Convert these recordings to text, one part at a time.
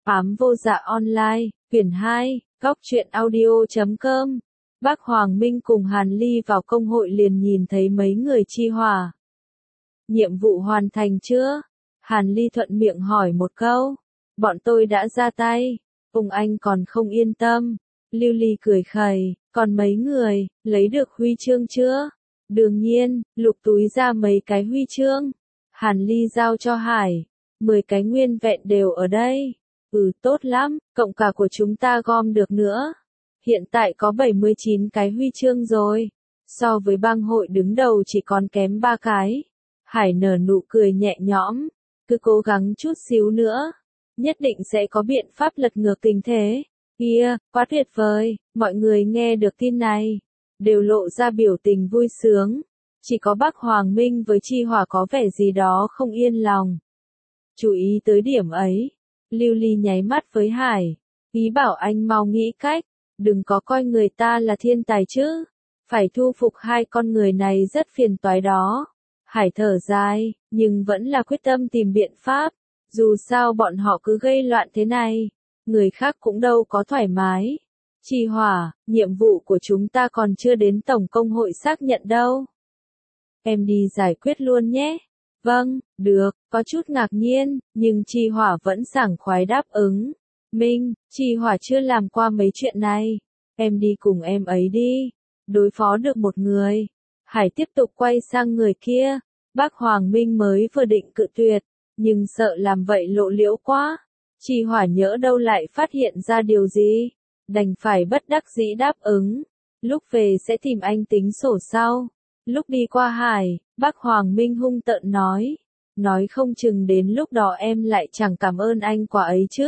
Ám vô dạ online, quyển 2, góc truyện audio.com. Bác Hoàng Minh cùng Hàn Ly vào công hội liền nhìn thấy mấy người chi hỏa. Nhiệm vụ hoàn thành chưa? Hàn Ly thuận miệng hỏi một câu. Bọn tôi đã ra tay. Ông anh còn không yên tâm. Lưu Ly cười khẩy, còn mấy người, lấy được huy chương chưa? Đương nhiên, lục túi ra mấy cái huy chương. Hàn Ly giao cho Hải. 10 cái nguyên vẹn đều ở đây. Tốt lắm, cộng cả của chúng ta gom được nữa. Hiện tại có 79 cái huy chương rồi. So với bang hội đứng đầu chỉ còn kém 3 cái. Hải nở nụ cười nhẹ nhõm. Cứ cố gắng chút xíu nữa. Nhất định sẽ có biện pháp lật ngược tình thế. Kìa, quá tuyệt vời, mọi người nghe được tin này. Đều lộ ra biểu tình vui sướng. Chỉ có bác Hoàng Minh với Chi Hỏa có vẻ gì đó không yên lòng. Chú ý tới điểm ấy. Lưu Ly nháy mắt với Hải. Ý bảo anh mau nghĩ cách. Đừng có coi người ta là thiên tài chứ. Phải thu phục hai con người này rất phiền toái đó. Hải thở dài, nhưng vẫn là quyết tâm tìm biện pháp. Dù sao bọn họ cứ gây loạn thế này. Người khác cũng đâu có thoải mái. Chi Hỏa, nhiệm vụ của chúng ta còn chưa đến tổng công hội xác nhận đâu. Em đi giải quyết luôn nhé. Vâng, được, có chút ngạc nhiên, nhưng Chi Hỏa vẫn sảng khoái đáp ứng. Minh, Chi Hỏa chưa làm qua mấy chuyện này. Em đi cùng em ấy đi. Đối phó được một người. Hải tiếp tục quay sang người kia. Bác Hoàng Minh mới vừa định cự tuyệt, nhưng sợ làm vậy lộ liễu quá. Chi Hỏa nhỡ đâu lại phát hiện ra điều gì. Đành phải bất đắc dĩ đáp ứng. Lúc về sẽ tìm anh tính sổ sau. Lúc đi qua Hải, bác Hoàng Minh hung tợn nói. Nói không chừng đến lúc đó em lại chẳng cảm ơn anh quả ấy chứ.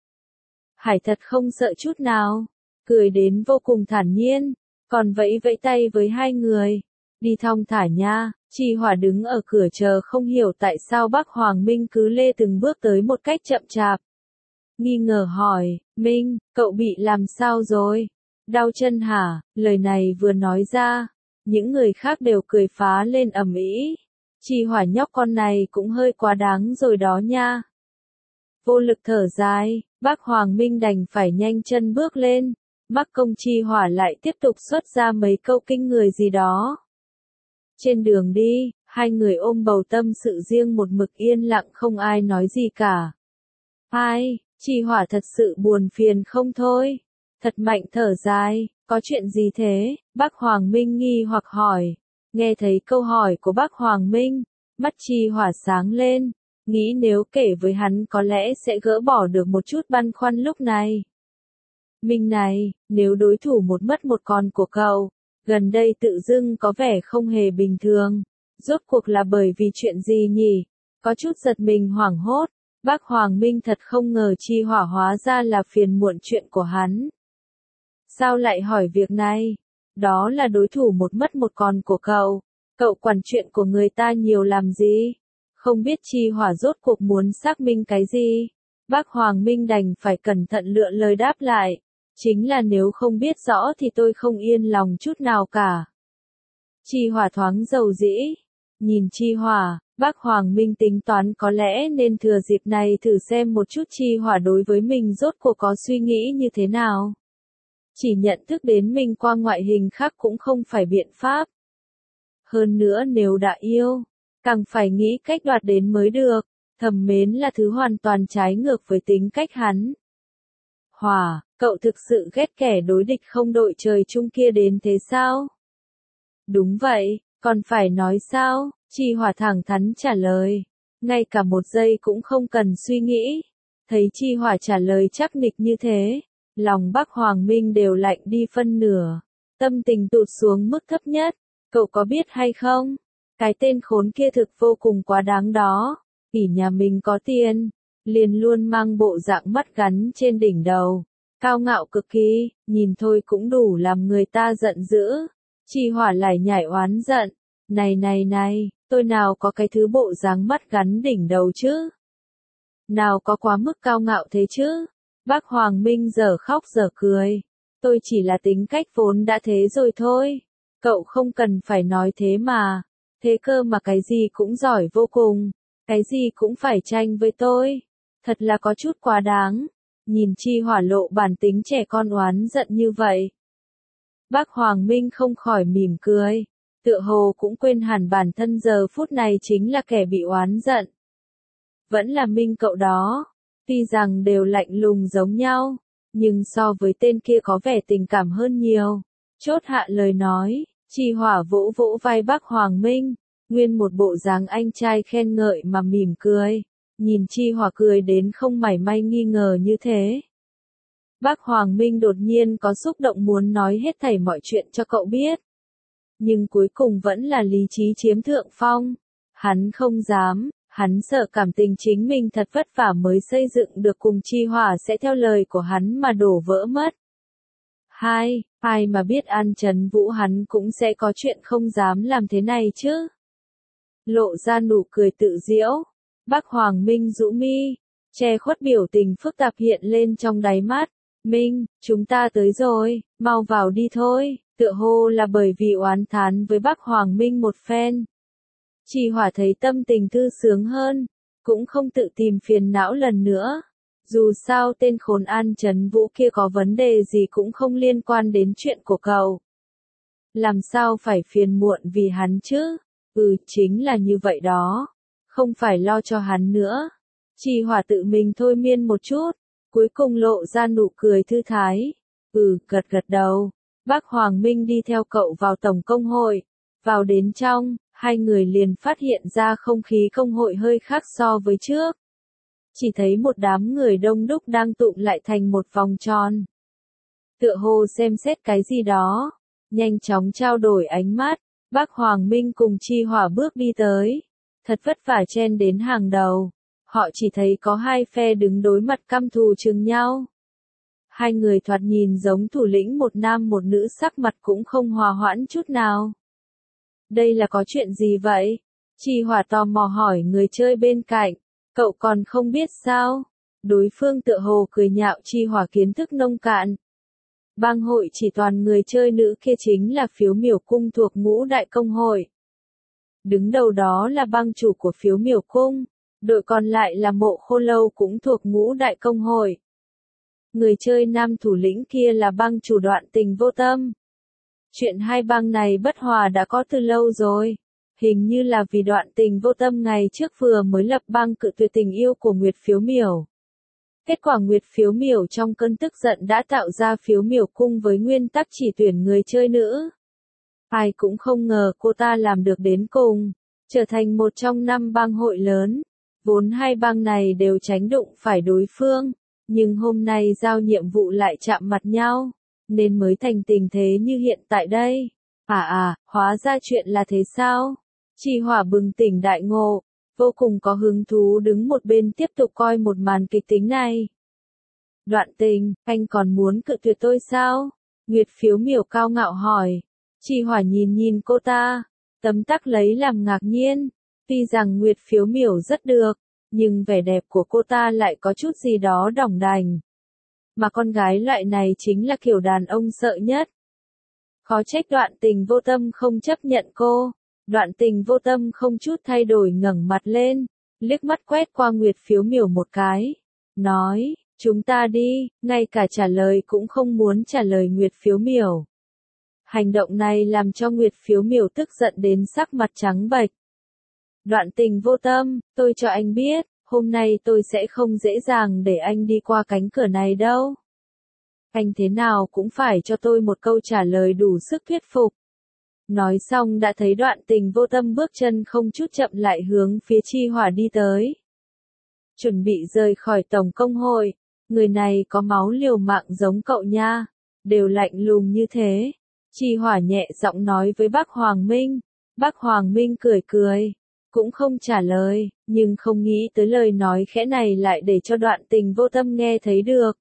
Hải thật không sợ chút nào. Cười đến vô cùng thản nhiên. Còn vẫy vẫy tay với hai người. Đi thong thả nha. Chi Hỏa đứng ở cửa chờ không hiểu tại sao bác Hoàng Minh cứ lê từng bước tới một cách chậm chạp. Nghi ngờ hỏi, Minh, cậu bị làm sao rồi? Đau chân hả? Lời này vừa nói ra. Những người khác đều cười phá lên ầm ĩ. Chi Hỏa nhóc con này cũng hơi quá đáng rồi đó nha. Vô lực thở dài, bác Hoàng Minh đành phải nhanh chân bước lên. Mắc công Chi Hỏa lại tiếp tục xuất ra mấy câu kinh người gì đó. Trên đường đi, hai người ôm bầu tâm sự riêng một mực yên lặng không ai nói gì cả. Ai, Chi Hỏa thật sự buồn phiền không thôi. Thật mạnh thở dài, có chuyện gì thế? Bác Hoàng Minh nghi hoặc hỏi. Nghe thấy câu hỏi của bác Hoàng Minh, mắt Chi Hỏa sáng lên, nghĩ nếu kể với hắn có lẽ sẽ gỡ bỏ được một chút băn khoăn lúc này. Minh này, nếu đối thủ một mất một con của cậu, gần đây tự dưng có vẻ không hề bình thường. Rốt cuộc là bởi vì chuyện gì nhỉ? Có chút giật mình hoảng hốt. Bác Hoàng Minh thật không ngờ Chi Hỏa hóa ra là phiền muộn chuyện của hắn. Sao lại hỏi việc này? Đó là đối thủ một mất một con của cậu. Cậu quản chuyện của người ta nhiều làm gì? Không biết Chi Hỏa rốt cuộc muốn xác minh cái gì? Bác Hoàng Minh đành phải cẩn thận lựa lời đáp lại. Chính là nếu không biết rõ thì tôi không yên lòng chút nào cả. Chi Hỏa thoáng dầu dĩ. Nhìn Chi Hỏa, bác Hoàng Minh tính toán có lẽ nên thừa dịp này thử xem một chút Chi Hỏa đối với mình rốt cuộc có suy nghĩ như thế nào. Chỉ nhận thức đến mình qua ngoại hình khác cũng không phải biện pháp. Hơn nữa nếu đã yêu, càng phải nghĩ cách đoạt đến mới được. Thầm mến là thứ hoàn toàn trái ngược với tính cách hắn. Hỏa, cậu thực sự ghét kẻ đối địch không đội trời chung kia đến thế sao? Đúng vậy, còn phải nói sao? Chi Hỏa thẳng thắn trả lời. Ngay cả một giây cũng không cần suy nghĩ. Thấy Chi Hỏa trả lời chắc nịch như thế, lòng bác Hoàng Minh đều lạnh đi phân nửa. Tâm tình tụt xuống mức thấp nhất. Cậu có biết hay không? Cái tên khốn kia thực vô cùng quá đáng đó. Ỷ nhà mình có tiền, liền luôn mang bộ dạng mắt gắn trên đỉnh đầu. Cao ngạo cực kỳ, nhìn thôi cũng đủ làm người ta giận dữ. Chi Hỏa lại nhảy oán giận. Này, tôi nào có cái thứ bộ dáng mắt gắn đỉnh đầu chứ? Nào có quá mức cao ngạo thế chứ? Bác Hoàng Minh giờ khóc giờ cười. Tôi chỉ là tính cách vốn đã thế rồi thôi. Cậu không cần phải nói thế mà. Thế cơ mà cái gì cũng giỏi vô cùng. Cái gì cũng phải tranh với tôi. Thật là có chút quá đáng. nhìn Chi Hỏa lộ bản tính trẻ con oán giận như vậy. Bác Hoàng Minh không khỏi mỉm cười, tựa hồ cũng quên hẳn bản thân giờ phút này chính là kẻ bị oán giận. Vẫn là Minh cậu đó, tuy rằng đều lạnh lùng giống nhau, nhưng so với tên kia có vẻ tình cảm hơn nhiều. Chốt hạ lời nói, Chi Hỏa vỗ vỗ vai bác Hoàng Minh, nguyên một bộ dáng anh trai khen ngợi mà mỉm cười, nhìn Chi Hỏa cười đến không mảy may nghi ngờ như thế. Bác Hoàng Minh đột nhiên có xúc động muốn nói hết thảy mọi chuyện cho cậu biết. Nhưng cuối cùng vẫn là lý trí chiếm thượng phong. Hắn không dám, hắn sợ cảm tình chính mình thật vất vả mới xây dựng được cùng Chi Hỏa sẽ theo lời của hắn mà đổ vỡ mất. Ai mà biết An Trấn Vũ hắn cũng sẽ có chuyện không dám làm thế này chứ. Lộ ra nụ cười tự giễu, bác Hoàng Minh rũ mi, che khuất biểu tình phức tạp hiện lên trong đáy mắt. Minh, chúng ta tới rồi, mau vào đi thôi, tựa hồ là bởi vì oán thán với bác Hoàng Minh một phen. Chi Hỏa thấy tâm tình thư sướng hơn, cũng không tự tìm phiền não lần nữa. Dù sao tên khốn An Trấn Vũ kia có vấn đề gì cũng không liên quan đến chuyện của cậu. Làm sao phải phiền muộn vì hắn chứ? Chính là như vậy đó. Không phải lo cho hắn nữa. Chi Hỏa tự mình thôi miên một chút, cuối cùng lộ ra nụ cười thư thái. Gật gật đầu. Bác Hoàng Minh đi theo cậu vào tổng công hội. Vào đến trong, hai người liền phát hiện ra không khí công hội hơi khác so với trước. Chỉ thấy một đám người đông đúc đang tụ lại thành một vòng tròn. Tựa hồ xem xét cái gì đó, nhanh chóng trao đổi ánh mắt, bác Hoàng Minh cùng Chi Hỏa bước đi tới. Thật vất vả chen đến hàng đầu, họ chỉ thấy có hai phe đứng đối mặt căm thù chừng nhau. Hai người thoạt nhìn giống thủ lĩnh một nam một nữ sắc mặt cũng không hòa hoãn chút nào. Đây là có chuyện gì vậy? Chi Hỏa tò mò hỏi người chơi bên cạnh. Cậu còn không biết sao? Đối phương tựa hồ cười nhạo Chi Hỏa kiến thức nông cạn. Bang hội chỉ toàn người chơi nữ kia chính là Phiếu Miểu Cung thuộc Ngũ Đại Công Hội. Đứng đầu đó là bang chủ của Phiếu Miểu Cung, đội còn lại là Mộ Khô Lâu cũng thuộc Ngũ Đại Công Hội. Người chơi nam thủ lĩnh kia là bang chủ Đoạn Tình Vô Tâm. Chuyện hai bang này bất hòa đã có từ lâu rồi. Hình như là vì Đoạn Tình Vô Tâm ngày trước vừa mới lập bang cự tuyệt tình yêu của Nguyệt Phiếu Miểu. Kết quả Nguyệt Phiếu Miểu trong cơn tức giận đã tạo ra Phiếu Miểu Cung với nguyên tắc chỉ tuyển người chơi nữ. Ai cũng không ngờ cô ta làm được đến cùng, trở thành một trong 5 bang hội lớn. Vốn hai bang này đều tránh đụng phải đối phương, nhưng hôm nay giao nhiệm vụ lại chạm mặt nhau, nên mới thành tình thế như hiện tại đây. Hóa ra chuyện là thế sao? Chi Hỏa bừng tỉnh đại ngộ, vô cùng có hứng thú đứng một bên tiếp tục coi một màn kịch tính này. Đoạn Tình, anh còn muốn cự tuyệt tôi sao? Nguyệt Phiếu Miểu cao ngạo hỏi. Chi Hỏa nhìn nhìn cô ta, tấm tắc lấy làm ngạc nhiên. Tuy rằng Nguyệt Phiếu Miểu rất được, nhưng vẻ đẹp của cô ta lại có chút gì đó đỏng đành. Mà con gái loại này chính là kiểu đàn ông sợ nhất. Khó trách Đoạn Tình Vô Tâm không chấp nhận cô. Đoạn Tình Vô Tâm không chút thay đổi ngẩng mặt lên, liếc mắt quét qua Nguyệt Phiếu Miểu một cái, nói, chúng ta đi, ngay cả trả lời cũng không muốn trả lời Nguyệt Phiếu Miểu. Hành động này làm cho Nguyệt Phiếu Miểu tức giận đến sắc mặt trắng bệch. Đoạn Tình Vô Tâm, tôi cho anh biết, hôm nay tôi sẽ không dễ dàng để anh đi qua cánh cửa này đâu. Anh thế nào cũng phải cho tôi một câu trả lời đủ sức thuyết phục. Nói xong đã thấy Đoạn Tình Vô Tâm bước chân không chút chậm lại hướng phía Chi Hỏa đi tới. Chuẩn bị rời khỏi tổng công hội, người này có máu liều mạng giống cậu nha, đều lạnh lùng như thế. Chi Hỏa nhẹ giọng nói với bác Hoàng Minh. Bác Hoàng Minh cười cười, cũng không trả lời, nhưng không nghĩ tới lời nói khẽ này lại để cho Đoạn Tình Vô Tâm nghe thấy được.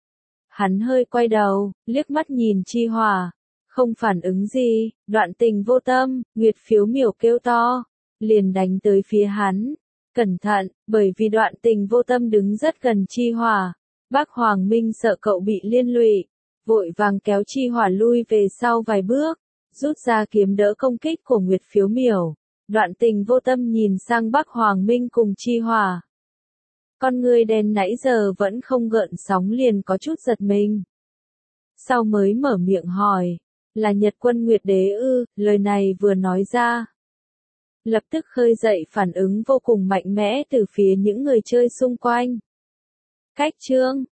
Hắn hơi quay đầu, liếc mắt nhìn Chi Hỏa. Không phản ứng gì, Đoạn Tình Vô Tâm, Nguyệt Phiếu Miểu kêu to, liền đánh tới phía hắn. Cẩn thận, bởi vì Đoạn Tình Vô Tâm đứng rất gần Chi Hỏa. Bác Hoàng Minh sợ cậu bị liên lụy, vội vàng kéo Chi Hỏa lui về sau vài bước, rút ra kiếm đỡ công kích của Nguyệt Phiếu Miểu. Đoạn Tình Vô Tâm nhìn sang bác Hoàng Minh cùng Chi Hỏa. Con ngươi đen nãy giờ vẫn không gợn sóng liền có chút giật mình. Sau mới mở miệng hỏi, là Nhật Quân Nguyệt Đế ư? Lời này vừa nói ra, lập tức khơi dậy phản ứng vô cùng mạnh mẽ từ phía những người chơi xung quanh. Cách chương